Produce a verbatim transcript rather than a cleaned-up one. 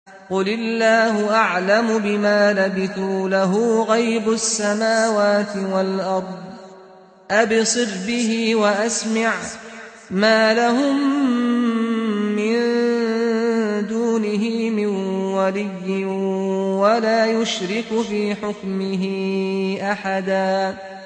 قُلِ اللَّهُ أَعْلَمُ بِمَا لَبِثُوا لَهُ غَيْبُ السَّمَاوَاتِ وَالْأَرْضِ ۖ أَبْصِرْ بِهِ وَأَسْمِعْ ۚ مَا لَهُم مِّن دُونِهِ مِن وَلِيٍّ وَلَا يُشْرِكُ فِي حُكْمِهِ أَحَدًا